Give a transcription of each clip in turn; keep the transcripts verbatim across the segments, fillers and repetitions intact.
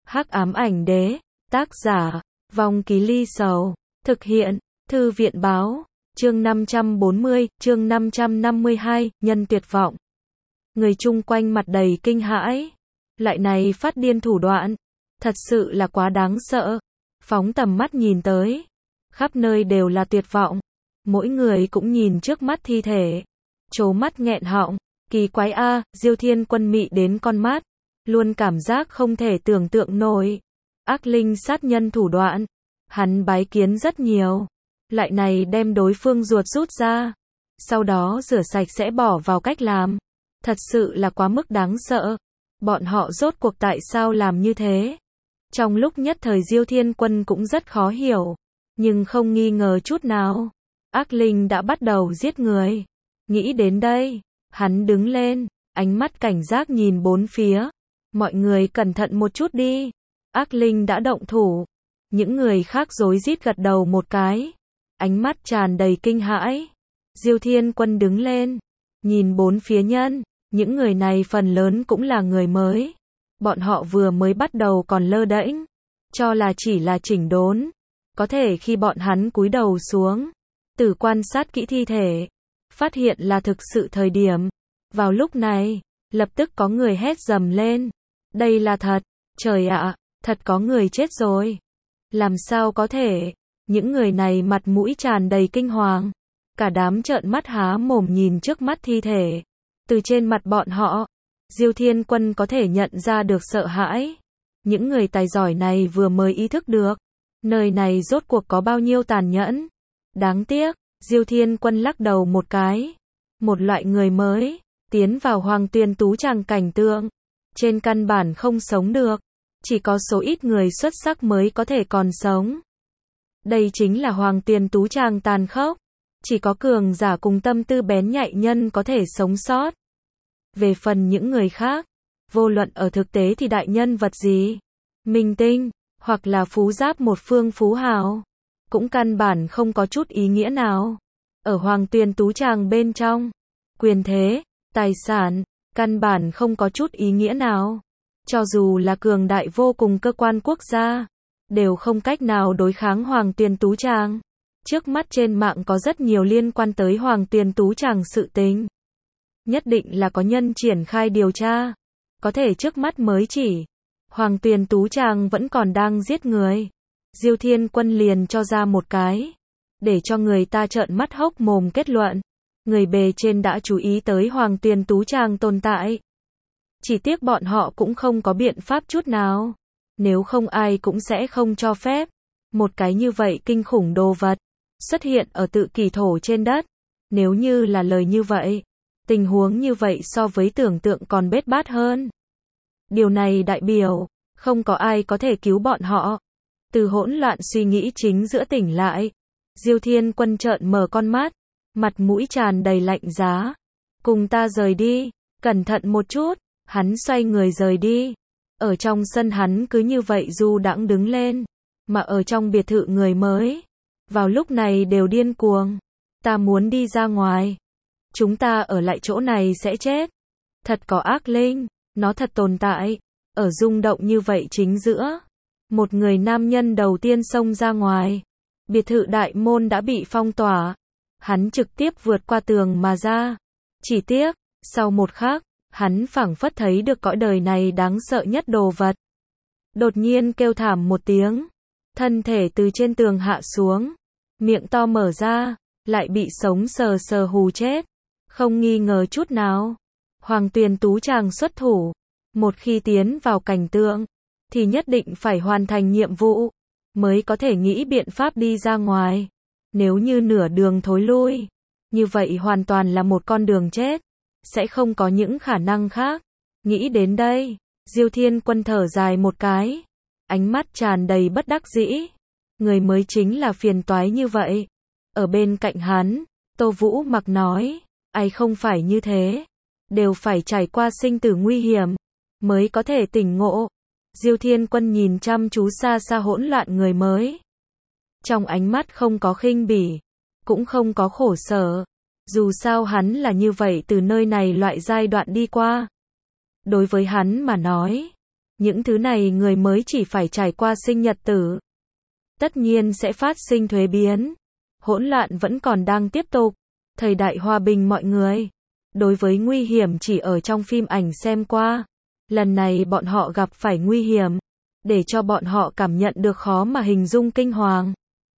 Hắc ám ảnh đế, tác giả, Vong Ký Ly Sầu, thực hiện, Thư viện báo, chương năm trăm bốn mươi, chương năm trăm năm mươi hai, nhân tuyệt vọng. Người chung quanh mặt đầy kinh hãi, lại này phát điên thủ đoạn, thật sự là quá đáng sợ. Phóng tầm mắt nhìn tới, khắp nơi đều là tuyệt vọng, mỗi người cũng nhìn trước mắt thi thể, trố mắt nghẹn họng, kỳ quái a, Diêu Thiên Quân mị đến con mắt, luôn cảm giác không thể tưởng tượng nổi. Ác linh sát nhân thủ đoạn, hắn bái kiến rất nhiều, lại này đem đối phương ruột rút ra, sau đó rửa sạch sẽ bỏ vào cách làm, thật sự là quá mức đáng sợ. Bọn họ rốt cuộc tại sao làm như thế? Trong lúc nhất thời Diêu Thiên Quân cũng rất khó hiểu, nhưng không nghi ngờ chút nào, ác linh đã bắt đầu giết người. Nghĩ đến đây, hắn đứng lên, ánh mắt cảnh giác nhìn bốn phía. Mọi người cẩn thận một chút đi. Ác linh đã động thủ. Những người khác rối rít gật đầu một cái, ánh mắt tràn đầy kinh hãi. Diêu Thiên Quân đứng lên, nhìn bốn phía nhân, những người này phần lớn cũng là người mới. Bọn họ vừa mới bắt đầu còn lơ đễnh, cho là chỉ là chỉnh đốn. Có thể khi bọn hắn cúi đầu xuống, từ quan sát kỹ thi thể, phát hiện là thực sự thời điểm. Vào lúc này, lập tức có người hét dầm lên. Đây là thật, trời ạ, thật có người chết rồi. Làm sao có thể? Những người này mặt mũi tràn đầy kinh hoàng, cả đám trợn mắt há mồm nhìn trước mắt thi thể. Từ trên mặt bọn họ, Diêu Thiên Quân có thể nhận ra được sợ hãi. Những người tài giỏi này vừa mới ý thức được, nơi này rốt cuộc có bao nhiêu tàn nhẫn. Đáng tiếc, Diêu Thiên Quân lắc đầu một cái. Một loại người mới, tiến vào Hoàng Tuyền Tú Tràng cảnh tượng, trên căn bản không sống được. Chỉ có số ít người xuất sắc mới có thể còn sống. Đây chính là Hoàng Tuyền Tú Tràng tàn khốc. Chỉ có cường giả cùng tâm tư bén nhạy nhân có thể sống sót. Về phần những người khác, vô luận ở thực tế thì đại nhân vật gì, minh tinh, hoặc là phú giáp một phương phú hào, cũng căn bản không có chút ý nghĩa nào. Ở Hoàng Tuyền Tú Tràng bên trong, quyền thế, tài sản, căn bản không có chút ý nghĩa nào. Cho dù là cường đại vô cùng cơ quan quốc gia, đều không cách nào đối kháng Hoàng Tuyền Tú Tràng. Trước mắt trên mạng có rất nhiều liên quan tới Hoàng Tuyền Tú Tràng sự tình. Nhất định là có nhân triển khai điều tra. Có thể trước mắt mới chỉ Hoàng Tuyền Tú Tràng vẫn còn đang giết người. Diêu Thiên Quân liền cho ra một cái, để cho người ta trợn mắt hốc mồm kết luận. Người bề trên đã chú ý tới Hoàng Tuyền Tú Tràng tồn tại. Chỉ tiếc bọn họ cũng không có biện pháp chút nào. Nếu không ai cũng sẽ không cho phép một cái như vậy kinh khủng đồ vật xuất hiện ở tự kỷ thổ trên đất. Nếu như là lời như vậy, tình huống như vậy so với tưởng tượng còn bết bát hơn. Điều này đại biểu, không có ai có thể cứu bọn họ. Từ hỗn loạn suy nghĩ chính giữa tỉnh lại, Diêu Thiên Quân trợn mở con mắt, mặt mũi tràn đầy lạnh giá. Cùng ta rời đi, cẩn thận một chút. Hắn xoay người rời đi. Ở trong sân hắn cứ như vậy du đãng đứng lên, mà ở trong biệt thự người mới, vào lúc này đều điên cuồng. Ta muốn đi ra ngoài. Chúng ta ở lại chỗ này sẽ chết. Thật có ác linh, nó thật tồn tại. Ở rung động như vậy chính giữa, một người nam nhân đầu tiên xông ra ngoài. Biệt thự đại môn đã bị phong tỏa. Hắn trực tiếp vượt qua tường mà ra. Chỉ tiếc, sau một khắc, hắn phảng phất thấy được cõi đời này đáng sợ nhất đồ vật. Đột nhiên kêu thảm một tiếng, thân thể từ trên tường hạ xuống, miệng to mở ra, lại bị sống sờ sờ hù chết. Không nghi ngờ chút nào, Hoàng Tuyền Tú Tràng xuất thủ. Một khi tiến vào cảnh tượng, thì nhất định phải hoàn thành nhiệm vụ, mới có thể nghĩ biện pháp đi ra ngoài. Nếu như nửa đường thối lui, như vậy hoàn toàn là một con đường chết. Sẽ không có những khả năng khác. Nghĩ đến đây, Diêu Thiên Quân thở dài một cái, ánh mắt tràn đầy bất đắc dĩ. Người mới chính là phiền toái như vậy. Ở bên cạnh hắn, Tô Vũ Mặc nói, ai không phải như thế, đều phải trải qua sinh tử nguy hiểm, mới có thể tỉnh ngộ. Diêu Thiên Quân nhìn chăm chú xa xa hỗn loạn người mới. Trong ánh mắt không có khinh bỉ, cũng không có khổ sở. Dù sao hắn là như vậy từ nơi này loại giai đoạn đi qua. Đối với hắn mà nói, Những thứ này người mới chỉ phải trải qua sinh nhật tử. Tất nhiên sẽ phát sinh thuế biến. Hỗn loạn vẫn còn đang tiếp tục. Thời đại hòa bình mọi người. Đối với nguy hiểm chỉ ở trong phim ảnh xem qua. Lần này bọn họ gặp phải nguy hiểm. Để cho bọn họ cảm nhận được khó mà hình dung kinh hoàng.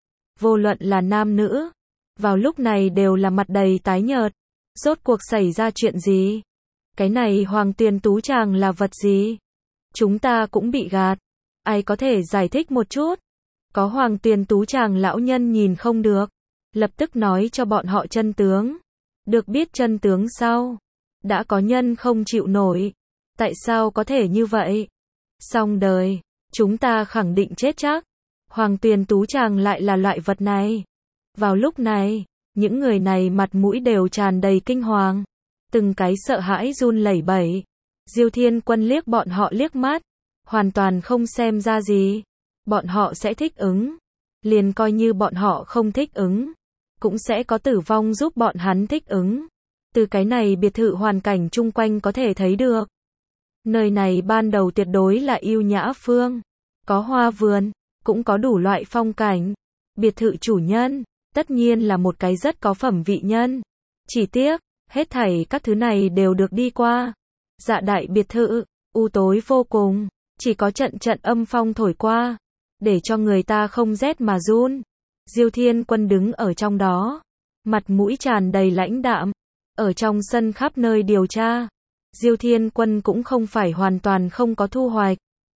Vô luận là nam nữ. Vào lúc này đều là mặt đầy tái nhợt. Rốt cuộc xảy ra chuyện gì? Cái này Hoàng Tuyền Tú Tràng là vật gì? Chúng ta cũng bị gạt. Ai có thể giải thích một chút? Có Hoàng Tuyền Tú Tràng lão nhân nhìn không được. Lập tức nói cho bọn họ chân tướng. Được biết chân tướng sau. Đã có nhân không chịu nổi. Tại sao có thể như vậy? Xong đời. Chúng ta khẳng định chết chắc. Hoàng Tuyền Tú Tràng lại là loại vật này. Vào lúc này, những người này mặt mũi đều tràn đầy kinh hoàng. Từng cái sợ hãi run lẩy bẩy. Diêu Thiên Quân liếc bọn họ liếc mắt. Hoàn toàn không xem ra gì. Bọn họ sẽ thích ứng. Liền coi như bọn họ không thích ứng. Cũng sẽ có tử vong giúp bọn hắn thích ứng. Từ cái này biệt thự hoàn cảnh chung quanh có thể thấy được. Nơi này ban đầu tuyệt đối là yêu nhã phương. Có hoa vườn, cũng có đủ loại phong cảnh. Biệt thự chủ nhân, tất nhiên là một cái rất có phẩm vị nhân. Chỉ tiếc, hết thảy các thứ này đều được đi qua. Dạ đại biệt thự, u tối vô cùng, chỉ có trận trận âm phong thổi qua, để cho người ta không rét mà run. Diêu Thiên Quân đứng ở trong đó, mặt mũi tràn đầy lãnh đạm, ở trong sân khắp nơi điều tra. Diêu Thiên Quân cũng không phải hoàn toàn không có thu hoạch.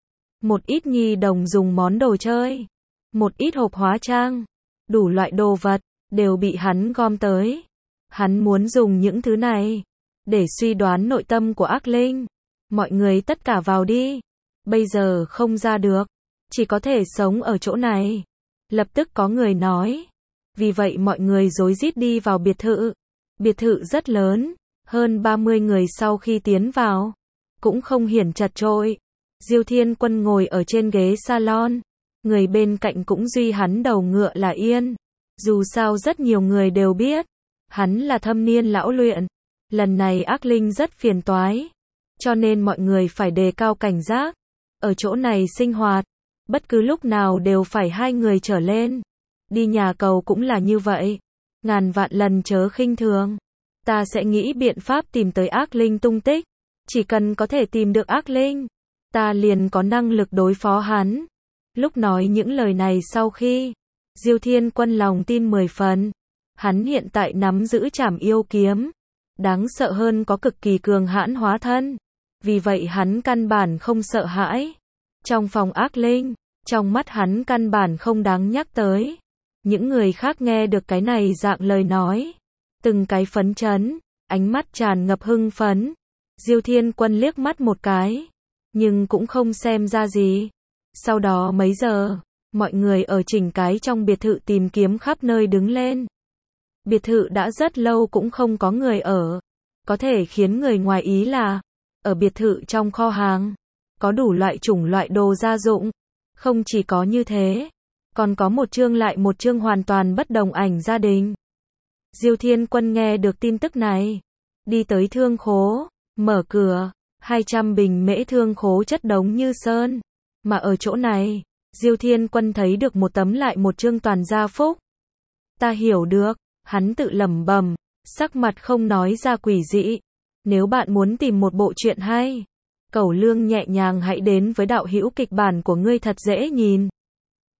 Một ít nhi đồng dùng món đồ chơi, một ít hộp hóa trang, đủ loại đồ vật, đều bị hắn gom tới. Hắn muốn dùng những thứ này, để suy đoán nội tâm của ác linh. Mọi người tất cả vào đi. Bây giờ không ra được, chỉ có thể sống ở chỗ này. Lập tức có người nói. Vì vậy mọi người rối rít đi vào biệt thự. Biệt thự rất lớn, hơn ba mươi người sau khi tiến vào, cũng không hiển chật chội. Diêu Thiên Quân ngồi ở trên ghế salon, người bên cạnh cũng duy hắn đầu ngựa là yên. Dù sao rất nhiều người đều biết, hắn là thâm niên lão luyện. Lần này ác linh rất phiền toái, cho nên mọi người phải đề cao cảnh giác. Ở chỗ này sinh hoạt, bất cứ lúc nào đều phải hai người trở lên. Đi nhà cầu cũng là như vậy. Ngàn vạn lần chớ khinh thường. Ta sẽ nghĩ biện pháp tìm tới ác linh tung tích. Chỉ cần có thể tìm được ác linh, ta liền có năng lực đối phó hắn. Lúc nói những lời này sau khi, Diêu Thiên Quân lòng tin mười phần. Hắn hiện tại nắm giữ trảm yêu kiếm. Đáng sợ hơn có cực kỳ cường hãn hóa thân. Vì vậy hắn căn bản không sợ hãi. Trong phòng ác linh, trong mắt hắn căn bản không đáng nhắc tới. Những người khác nghe được cái này dạng lời nói, từng cái phấn chấn, ánh mắt tràn ngập hưng phấn. Diêu Thiên Quân liếc mắt một cái, nhưng cũng không xem ra gì. Sau đó mấy giờ, mọi người ở chỉnh cái trong biệt thự tìm kiếm khắp nơi đứng lên. Biệt thự đã rất lâu cũng không có người ở. Có thể khiến người ngoài ý là, ở biệt thự trong kho hàng, có đủ loại chủng loại đồ gia dụng. Không chỉ có như thế, còn có một chương lại một chương hoàn toàn bất đồng ảnh gia đình. Diêu Thiên Quân nghe được tin tức này, đi tới thương khố, mở cửa, hai trăm bình mễ thương khố chất đống như sơn. Mà ở chỗ này, Diêu Thiên Quân thấy được một tấm lại một chương toàn gia phúc. Ta hiểu được, hắn tự lẩm bẩm, sắc mặt không nói ra quỷ dị. Nếu bạn muốn tìm một bộ truyện hay, Cẩu Lương nhẹ nhàng hãy đến với đạo hữu kịch bản của ngươi thật dễ nhìn.